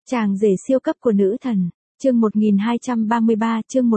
Chàng rể siêu cấp của nữ thần, chương 1233, chương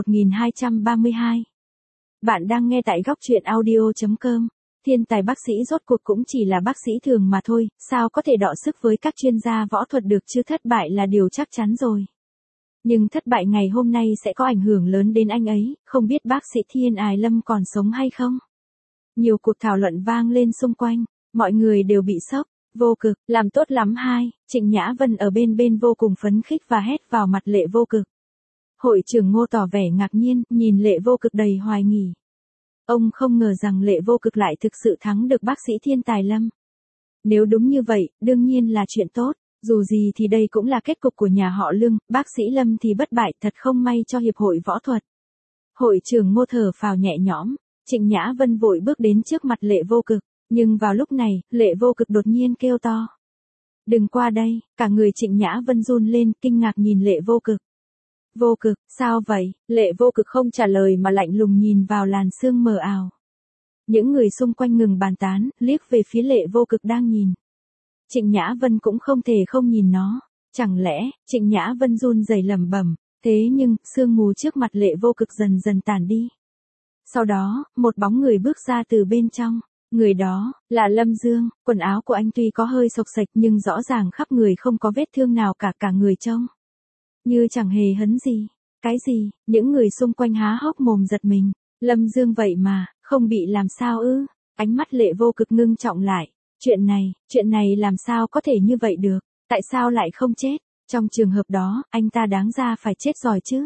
1232. Bạn đang nghe tại góc truyện audio.com. Thiên tài bác sĩ rốt cuộc cũng chỉ là bác sĩ thường mà thôi, sao có thể đọ sức với các chuyên gia võ thuật được chứ, thất bại là điều chắc chắn rồi. Nhưng thất bại ngày hôm nay sẽ có ảnh hưởng lớn đến anh ấy, không biết bác sĩ Thiên Ái Lâm còn sống hay không? Nhiều cuộc thảo luận vang lên xung quanh, mọi người đều bị sốc. Vô Cực, làm tốt lắm hai, Trịnh Nhã Vân ở bên vô cùng phấn khích và hét vào mặt Lệ Vô Cực. Hội trưởng Ngô tỏ vẻ ngạc nhiên, nhìn Lệ Vô Cực đầy hoài nghi. Ông không ngờ rằng Lệ Vô Cực lại thực sự thắng được bác sĩ Thiên Tài Lâm. Nếu đúng như vậy, đương nhiên là chuyện tốt, dù gì thì đây cũng là kết cục của nhà họ Lương, bác sĩ Lâm thì bất bại, thật không may cho hiệp hội võ thuật. Hội trưởng Ngô thở phào nhẹ nhõm, Trịnh Nhã Vân vội bước đến trước mặt Lệ Vô Cực. Nhưng vào lúc này, Lệ Vô Cực đột nhiên kêu to. Đừng qua đây, cả người Trịnh Nhã Vân run lên, kinh ngạc nhìn Lệ Vô Cực. Vô Cực, sao vậy? Lệ Vô Cực không trả lời mà lạnh lùng nhìn vào làn sương mờ ảo. Những người xung quanh ngừng bàn tán, liếc về phía Lệ Vô Cực đang nhìn. Trịnh Nhã Vân cũng không thể không nhìn nó. Chẳng lẽ, Trịnh Nhã Vân run rẩy lẩm bẩm, thế nhưng, sương mù trước mặt Lệ Vô Cực dần dần tản đi. Sau đó, một bóng người bước ra từ bên trong. Người đó, là Lâm Dương, quần áo của anh tuy có hơi xộc xệch nhưng rõ ràng khắp người không có vết thương nào cả người trông. Như chẳng hề hấn gì. Cái gì, những người xung quanh há hốc mồm giật mình. Lâm Dương vậy mà, không bị làm sao ư? Ánh mắt Lệ Vô Cực ngưng trọng lại. Chuyện này làm sao có thể như vậy được? Tại sao lại không chết? Trong trường hợp đó, anh ta đáng ra phải chết rồi chứ?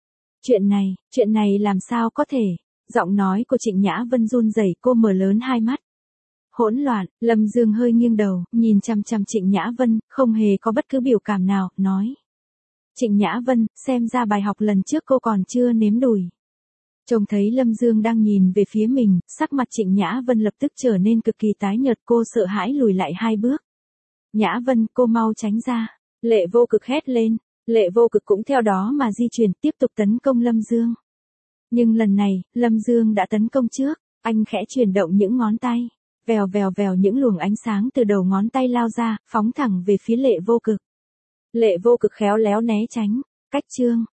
Chuyện này làm sao có thể? Giọng nói của Trịnh Nhã Vân run rẩy, cô mở lớn hai mắt. Hỗn loạn, Lâm Dương hơi nghiêng đầu, nhìn chằm chằm Trịnh Nhã Vân, không hề có bất cứ biểu cảm nào, nói. Trịnh Nhã Vân, xem ra bài học lần trước cô còn chưa nếm đùi. Trông thấy Lâm Dương đang nhìn về phía mình, sắc mặt Trịnh Nhã Vân lập tức trở nên cực kỳ tái nhợt, cô sợ hãi lùi lại hai bước. Nhã Vân, cô mau tránh ra. Lệ Vô Cực hét lên, Lệ Vô Cực cũng theo đó mà di chuyển, tiếp tục tấn công Lâm Dương. Nhưng lần này, Lâm Dương đã tấn công trước, anh khẽ chuyển động những ngón tay, vèo những luồng ánh sáng từ đầu ngón tay lao ra, phóng thẳng về phía Lệ Vô Cực. Lệ Vô Cực khéo léo né tránh, cách chương,